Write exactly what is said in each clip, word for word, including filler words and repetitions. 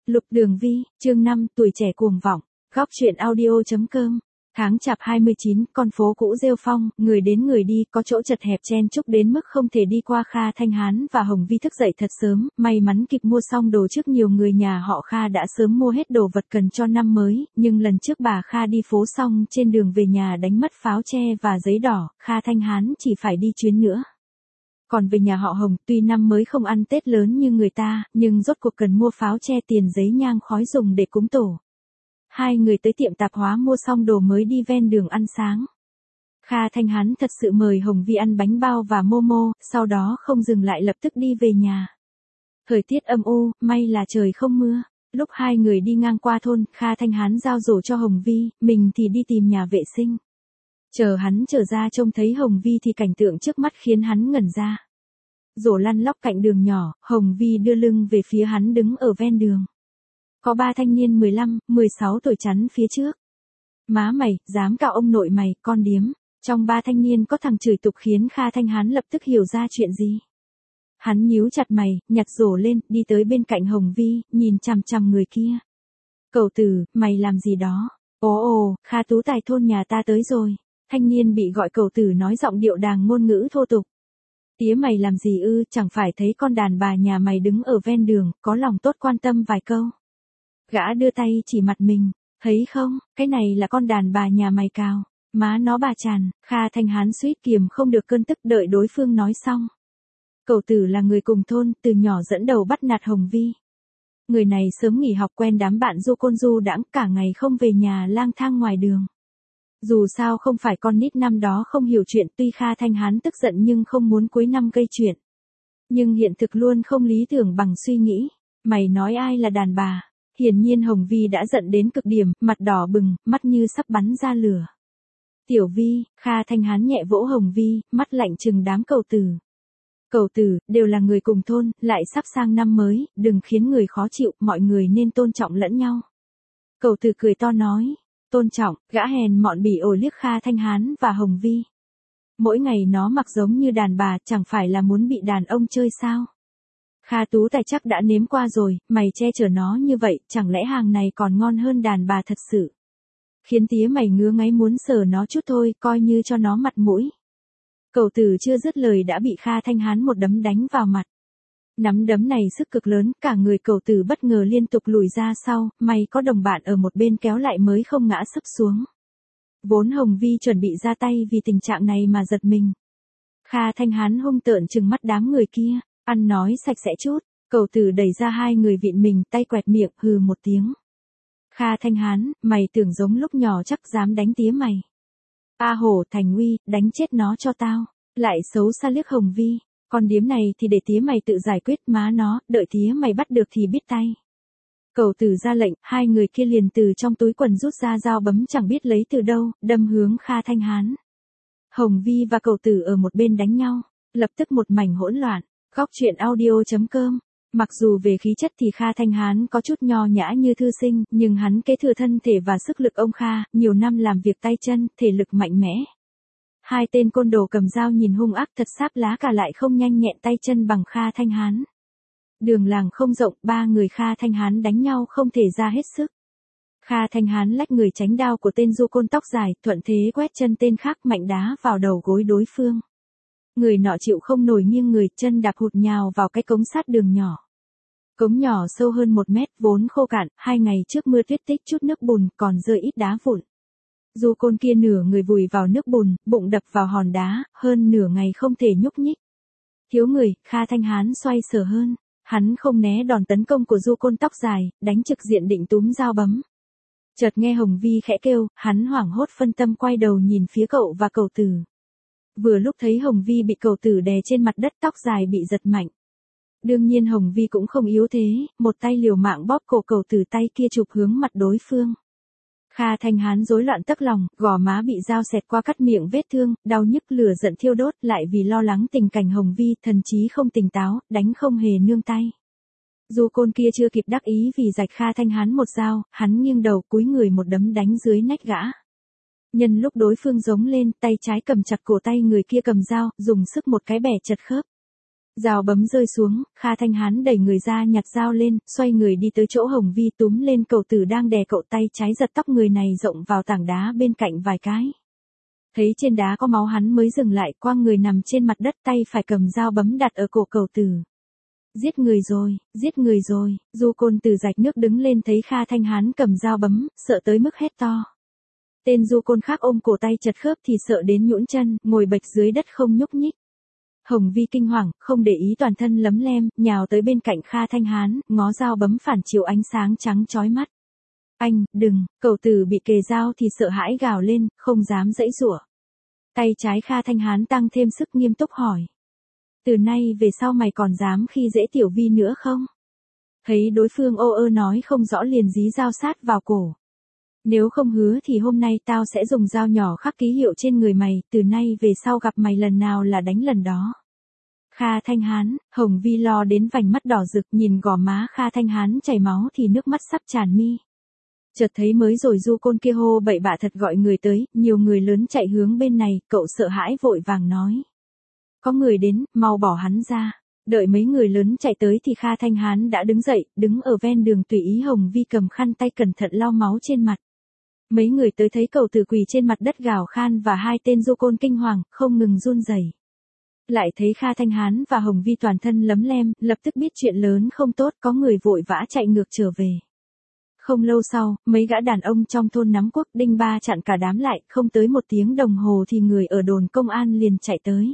Lục Đường Vi, chương năm, tuổi trẻ cuồng vọng, góc truyện audio.com. Tháng chạp hai mươi chín, con phố cũ rêu phong, người đến người đi, có chỗ chật hẹp chen chúc đến mức không thể đi qua. Kha Thanh Hán và Hồng Vi thức dậy thật sớm, may mắn kịp mua xong đồ trước. Nhiều người nhà họ Kha đã sớm mua hết đồ vật cần cho năm mới, nhưng lần trước bà Kha đi phố xong trên đường về nhà đánh mất pháo tre và giấy đỏ, Kha Thanh Hán chỉ phải đi chuyến nữa. Còn về nhà họ Hồng, tuy năm mới không ăn Tết lớn như người ta, nhưng rốt cuộc cần mua pháo tre, tiền, giấy, nhang khói dùng để cúng tổ. Hai người tới tiệm tạp hóa mua xong đồ mới đi ven đường ăn sáng. Kha Thanh Hán thật sự mời Hồng Vi ăn bánh bao và momo, sau đó không dừng lại lập tức đi về nhà. Thời tiết âm u, may là trời không mưa. Lúc hai người đi ngang qua thôn, Kha Thanh Hán giao rổ cho Hồng Vi, mình thì đi tìm nhà vệ sinh. Chờ hắn trở ra trông thấy Hồng Vi thì cảnh tượng trước mắt khiến hắn ngẩn ra. Rổ lăn lóc cạnh đường nhỏ, Hồng Vi đưa lưng về phía hắn đứng ở ven đường. Có ba thanh niên mười lăm, mười sáu tuổi chắn phía trước. Má mày, dám cạo ông nội mày, con điếm. Trong ba thanh niên có thằng chửi tục khiến Kha Thanh Hán lập tức hiểu ra chuyện gì. Hắn nhíu chặt mày, nhặt rổ lên, đi tới bên cạnh Hồng Vi, nhìn chằm chằm người kia. Cậu Tử, mày làm gì đó? Ồ ồ, Kha Tú Tài thôn nhà ta tới rồi. Thanh niên bị gọi cậu Tử nói giọng điệu đàng ngôn ngữ thô tục. Tía mày làm gì ư, chẳng phải thấy con đàn bà nhà mày đứng ở ven đường, có lòng tốt quan tâm vài câu. Gã đưa tay chỉ mặt mình, thấy không, cái này là con đàn bà nhà mày cào, má nó bà Tràn. Kha Thanh Hán suýt kiềm không được cơn tức, đợi đối phương nói xong. Cậu Tử là người cùng thôn, từ nhỏ dẫn đầu bắt nạt Hồng Vi. Người này sớm nghỉ học quen đám bạn du côn du đãng, cả ngày không về nhà lang thang ngoài đường. Dù sao không phải con nít năm đó không hiểu chuyện, tuy Kha Thanh Hán tức giận nhưng không muốn cuối năm gây chuyện. Nhưng hiện thực luôn không lý tưởng bằng suy nghĩ. Mày nói ai là đàn bà? Hiển nhiên Hồng Vi đã giận đến cực điểm, mặt đỏ bừng, mắt như sắp bắn ra lửa. Tiểu Vi, Kha Thanh Hán nhẹ vỗ Hồng Vi, mắt lạnh trừng đám cậu Tử. Cậu Tử, đều là người cùng thôn, lại sắp sang năm mới, đừng khiến người khó chịu, mọi người nên tôn trọng lẫn nhau. Cậu Tử cười to nói. Tôn trọng, gã hèn mọn bỉ ổi liếc Kha Thanh Hán và Hồng Vi. Mỗi ngày nó mặc giống như đàn bà, chẳng phải là muốn bị đàn ông chơi sao? Kha Tú Tài chắc đã nếm qua rồi, mày che chở nó như vậy, chẳng lẽ hàng này còn ngon hơn đàn bà thật sự? Khiến tía mày ngứa ngáy muốn sờ nó chút thôi, coi như cho nó mặt mũi. Cậu Tử chưa dứt lời đã bị Kha Thanh Hán một đấm đánh vào mặt. Nắm đấm này sức cực lớn, cả người cậu Tử bất ngờ liên tục lùi ra sau, may có đồng bạn ở một bên kéo lại mới không ngã sấp xuống. Vốn Hồng Vi chuẩn bị ra tay vì tình trạng này mà giật mình. Kha Thanh Hán hung tợn trừng mắt đám người kia, ăn nói sạch sẽ chút, cậu Tử đẩy ra hai người vịn mình, tay quẹt miệng, hừ một tiếng. Kha Thanh Hán, mày tưởng giống lúc nhỏ chắc dám đánh tía mày. A Hổ Thành Uy, đánh chết nó cho tao. Lại xấu xa liếc Hồng Vi. Con điếm này thì để tía mày tự giải quyết, má nó, đợi tía mày bắt được thì biết tay. Cậu Tử ra lệnh, hai người kia liền từ trong túi quần rút ra dao bấm chẳng biết lấy từ đâu, đâm hướng Kha Thanh Hán. Hồng Vi và cậu Tử ở một bên đánh nhau, lập tức một mảnh hỗn loạn. Góc truyện audio.com. Mặc dù về khí chất thì Kha Thanh Hán có chút nho nhã như thư sinh, nhưng hắn kế thừa thân thể và sức lực ông Kha, nhiều năm làm việc tay chân, thể lực mạnh mẽ. Hai tên côn đồ cầm dao nhìn hung ác thật sáp lá cả lại không nhanh nhẹn tay chân bằng Kha Thanh Hán. Đường làng không rộng, ba người Kha Thanh Hán đánh nhau không thể ra hết sức. Kha Thanh Hán lách người tránh đao của tên du côn tóc dài, thuận thế quét chân tên khác mạnh đá vào đầu gối đối phương. Người nọ chịu không nổi nghiêng người, chân đạp hụt nhào vào cái cống sát đường nhỏ. Cống nhỏ sâu hơn một mét, vốn khô cạn, hai ngày trước mưa tuyết tích chút nước bùn, còn rơi ít đá vụn. Du côn kia nửa người vùi vào nước bùn, bụng đập vào hòn đá, hơn nửa ngày không thể nhúc nhích. Thiếu người, Kha Thanh Hán xoay sở hơn, hắn không né đòn tấn công của du côn tóc dài, đánh trực diện định túm dao bấm. Chợt nghe Hồng Vi khẽ kêu, hắn hoảng hốt phân tâm quay đầu nhìn phía cậu và cậu Tử. Vừa lúc thấy Hồng Vi bị cậu Tử đè trên mặt đất, tóc dài bị giật mạnh. Đương nhiên Hồng Vi cũng không yếu thế, một tay liều mạng bóp cổ cậu Tử, tay kia chụp hướng mặt đối phương. Kha Thanh Hán rối loạn tấc lòng, gò má bị dao xẹt qua cắt miệng vết thương, đau nhức lửa giận thiêu đốt, lại vì lo lắng tình cảnh Hồng Vi, thần trí không tỉnh táo, đánh không hề nương tay. Du côn kia chưa kịp đắc ý vì rạch Kha Thanh Hán một dao, hắn nghiêng đầu cúi người một đấm đánh dưới nách gã. Nhân lúc đối phương giống lên, tay trái cầm chặt cổ tay người kia cầm dao, dùng sức một cái bẻ chật khớp. Dao bấm rơi xuống, Kha Thanh Hán đẩy người ra nhặt dao lên, xoay người đi tới chỗ Hồng Vi túm lên cậu tử đang đè cậu, tay trái giật tóc người này rộng vào tảng đá bên cạnh vài cái. Thấy trên đá có máu hắn mới dừng lại, quăng người nằm trên mặt đất, tay phải cầm dao bấm đặt ở cổ cậu tử. Giết người rồi, giết người rồi, Du Côn từ rạch nước đứng lên thấy Kha Thanh Hán cầm dao bấm, sợ tới mức hét to. Tên Du Côn khác ôm cổ tay chật khớp thì sợ đến nhũn chân, ngồi bệt dưới đất không nhúc nhích. Hồng Vi kinh hoàng, không để ý toàn thân lấm lem, nhào tới bên cạnh Kha Thanh Hán, ngó dao bấm phản chiếu ánh sáng trắng chói mắt. Anh, đừng, cậu tử bị kề dao thì sợ hãi gào lên, không dám giãy giụa. Tay trái Kha Thanh Hán tăng thêm sức nghiêm túc hỏi. Từ nay về sau mày còn dám khi dễ Tiểu Vi nữa không? Thấy đối phương ô ơ nói không rõ liền dí dao sát vào cổ. Nếu không hứa thì hôm nay tao sẽ dùng dao nhỏ khắc ký hiệu trên người mày, từ nay về sau gặp mày lần nào là đánh lần đó. Kha Thanh Hán, Hồng Vi lo đến vành mắt đỏ rực, nhìn gò má Kha Thanh Hán chảy máu thì nước mắt sắp tràn mi. Chợt thấy mới rồi Du Côn kia hô bậy bạ thật gọi người tới, nhiều người lớn chạy hướng bên này, cậu sợ hãi vội vàng nói. Có người đến, mau bỏ hắn ra. Đợi mấy người lớn chạy tới thì Kha Thanh Hán đã đứng dậy, đứng ở ven đường tùy ý Hồng Vi cầm khăn tay cẩn thận lau máu trên mặt. Mấy người tới thấy cậu tử quỳ trên mặt đất gào khan và hai tên Du Côn kinh hoàng, không ngừng run rẩy. Lại thấy Kha Thanh Hán và Hồng Vi toàn thân lấm lem, lập tức biết chuyện lớn không tốt, có người vội vã chạy ngược trở về. Không lâu sau, mấy gã đàn ông trong thôn Nắm Quốc Đinh Ba chặn cả đám lại, không tới một tiếng đồng hồ thì người ở đồn công an liền chạy tới.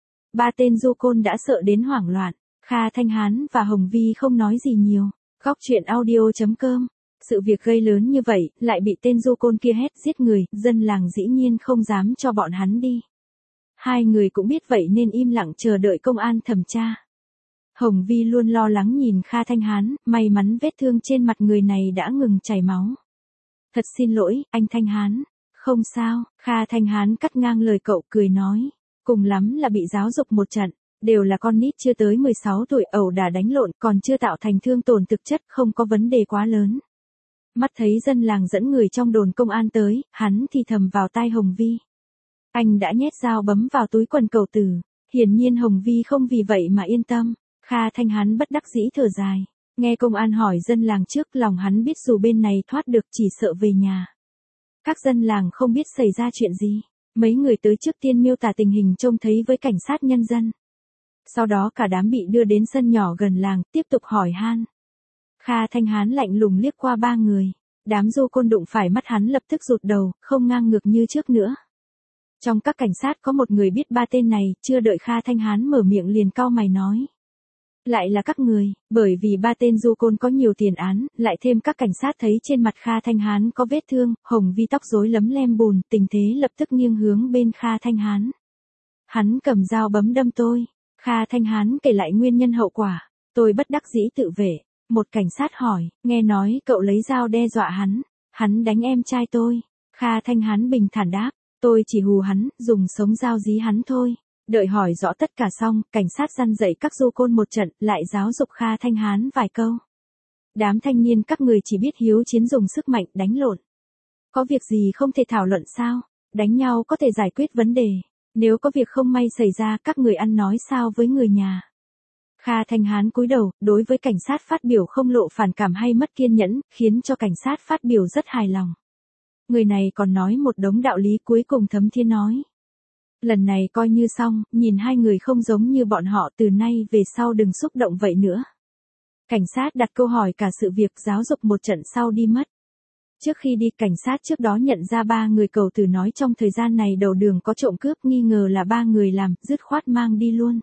Ba tên Du Côn đã sợ đến hoảng loạn, Kha Thanh Hán và Hồng Vi không nói gì nhiều. Góc truyện audio chấm com. Sự việc gây lớn như vậy, lại bị tên Du Côn kia hét giết người, dân làng dĩ nhiên không dám cho bọn hắn đi. Hai người cũng biết vậy nên im lặng chờ đợi công an thẩm tra. Hồng Vi luôn lo lắng nhìn Kha Thanh Hán, may mắn vết thương trên mặt người này đã ngừng chảy máu. Thật xin lỗi, anh Thanh Hán. Không sao, Kha Thanh Hán cắt ngang lời cậu cười nói. Cùng lắm là bị giáo dục một trận, đều là con nít chưa tới mười sáu tuổi ẩu đả đánh lộn còn chưa tạo thành thương tổn thực chất, không có vấn đề quá lớn. Mắt thấy dân làng dẫn người trong đồn công an tới, hắn thì thầm vào tai Hồng Vi. Anh đã nhét dao bấm vào túi quần cậu tử, hiển nhiên Hồng Vi không vì vậy mà yên tâm. Kha Thanh Hán bất đắc dĩ thở dài, nghe công an hỏi dân làng trước, lòng hắn biết dù bên này thoát được chỉ sợ về nhà. Các dân làng không biết xảy ra chuyện gì, mấy người tới trước tiên miêu tả tình hình trông thấy với cảnh sát nhân dân. Sau đó cả đám bị đưa đến sân nhỏ gần làng, tiếp tục hỏi han. Kha Thanh Hán lạnh lùng liếc qua ba người, đám Du Côn đụng phải mắt hắn lập tức rụt đầu, không ngang ngược như trước nữa. Trong các cảnh sát có một người biết ba tên này, chưa đợi Kha Thanh Hán mở miệng liền cau mày nói. Lại là các người, bởi vì ba tên Du Côn có nhiều tiền án, lại thêm các cảnh sát thấy trên mặt Kha Thanh Hán có vết thương, Hồng Vi tóc rối lấm lem bùn, tình thế lập tức nghiêng hướng bên Kha Thanh Hán. Hắn cầm dao bấm đâm tôi. Kha Thanh Hán kể lại nguyên nhân hậu quả. Tôi bất đắc dĩ tự vệ. Một cảnh sát hỏi, nghe nói cậu lấy dao đe dọa hắn. Hắn đánh em trai tôi. Kha Thanh Hán bình thản đáp, tôi chỉ hù hắn, dùng sống dao dí hắn thôi. Đợi hỏi rõ tất cả xong, cảnh sát răn dạy các Du Côn một trận, lại giáo dục Kha Thanh Hán vài câu. Đám thanh niên các người chỉ biết hiếu chiến dùng sức mạnh đánh lộn. Có việc gì không thể thảo luận sao? Đánh nhau có thể giải quyết vấn đề. Nếu có việc không may xảy ra, các người ăn nói sao với người nhà? Kha Thanh Hán cúi đầu, đối với cảnh sát phát biểu không lộ phản cảm hay mất kiên nhẫn, khiến cho cảnh sát phát biểu rất hài lòng. Người này còn nói một đống đạo lý, cuối cùng Thấm Thiên nói. Lần này coi như xong, nhìn hai người không giống như bọn họ, từ nay về sau đừng xúc động vậy nữa. Cảnh sát đặt câu hỏi cả sự việc, giáo dục một trận sau đi mất. Trước khi đi, cảnh sát trước đó nhận ra ba người cầu tử nói trong thời gian này đầu đường có trộm cướp, nghi ngờ là ba người làm, dứt khoát mang đi luôn.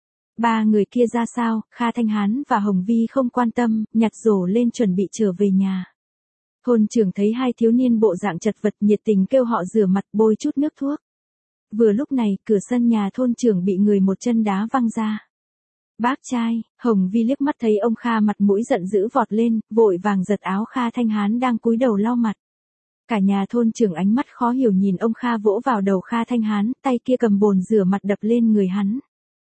Ba người kia ra sao, Kha Thanh Hán và Hồng Vi không quan tâm, nhặt rổ lên chuẩn bị trở về nhà. Thôn trưởng thấy hai thiếu niên bộ dạng chật vật, nhiệt tình kêu họ rửa mặt, bôi chút nước thuốc. Vừa lúc này, cửa sân nhà thôn trưởng bị người một chân đá văng ra. Bác trai, Hồng Vi liếc mắt thấy ông Kha mặt mũi giận dữ vọt lên, vội vàng giật áo Kha Thanh Hán đang cúi đầu lau mặt. Cả nhà thôn trưởng ánh mắt khó hiểu nhìn ông Kha vỗ vào đầu Kha Thanh Hán, tay kia cầm bồn rửa mặt đập lên người hắn.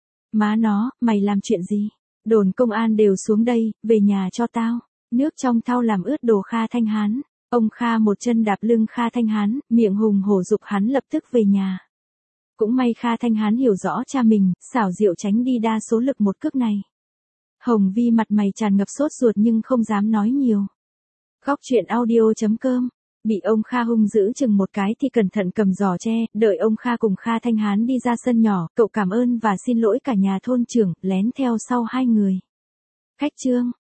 Má nó, mày làm chuyện gì? Đồn công an đều xuống đây, về nhà cho tao. Nước trong thau làm ướt đồ Kha Thanh Hán. Ông Kha một chân đạp lưng Kha Thanh Hán, miệng hùng hổ giục hắn lập tức về nhà. Cũng may Kha Thanh Hán hiểu rõ cha mình, xảo diệu tránh đi đa số lực một cước này. Hồng Vi mặt mày tràn ngập sốt ruột nhưng không dám nói nhiều. Góc truyện audio chấm com. Bị ông Kha hung dữ chừng một cái thì cẩn thận cầm giỏ tre, đợi ông Kha cùng Kha Thanh Hán đi ra sân nhỏ, cậu cảm ơn và xin lỗi cả nhà thôn trưởng, lén theo sau hai người. Khách trương.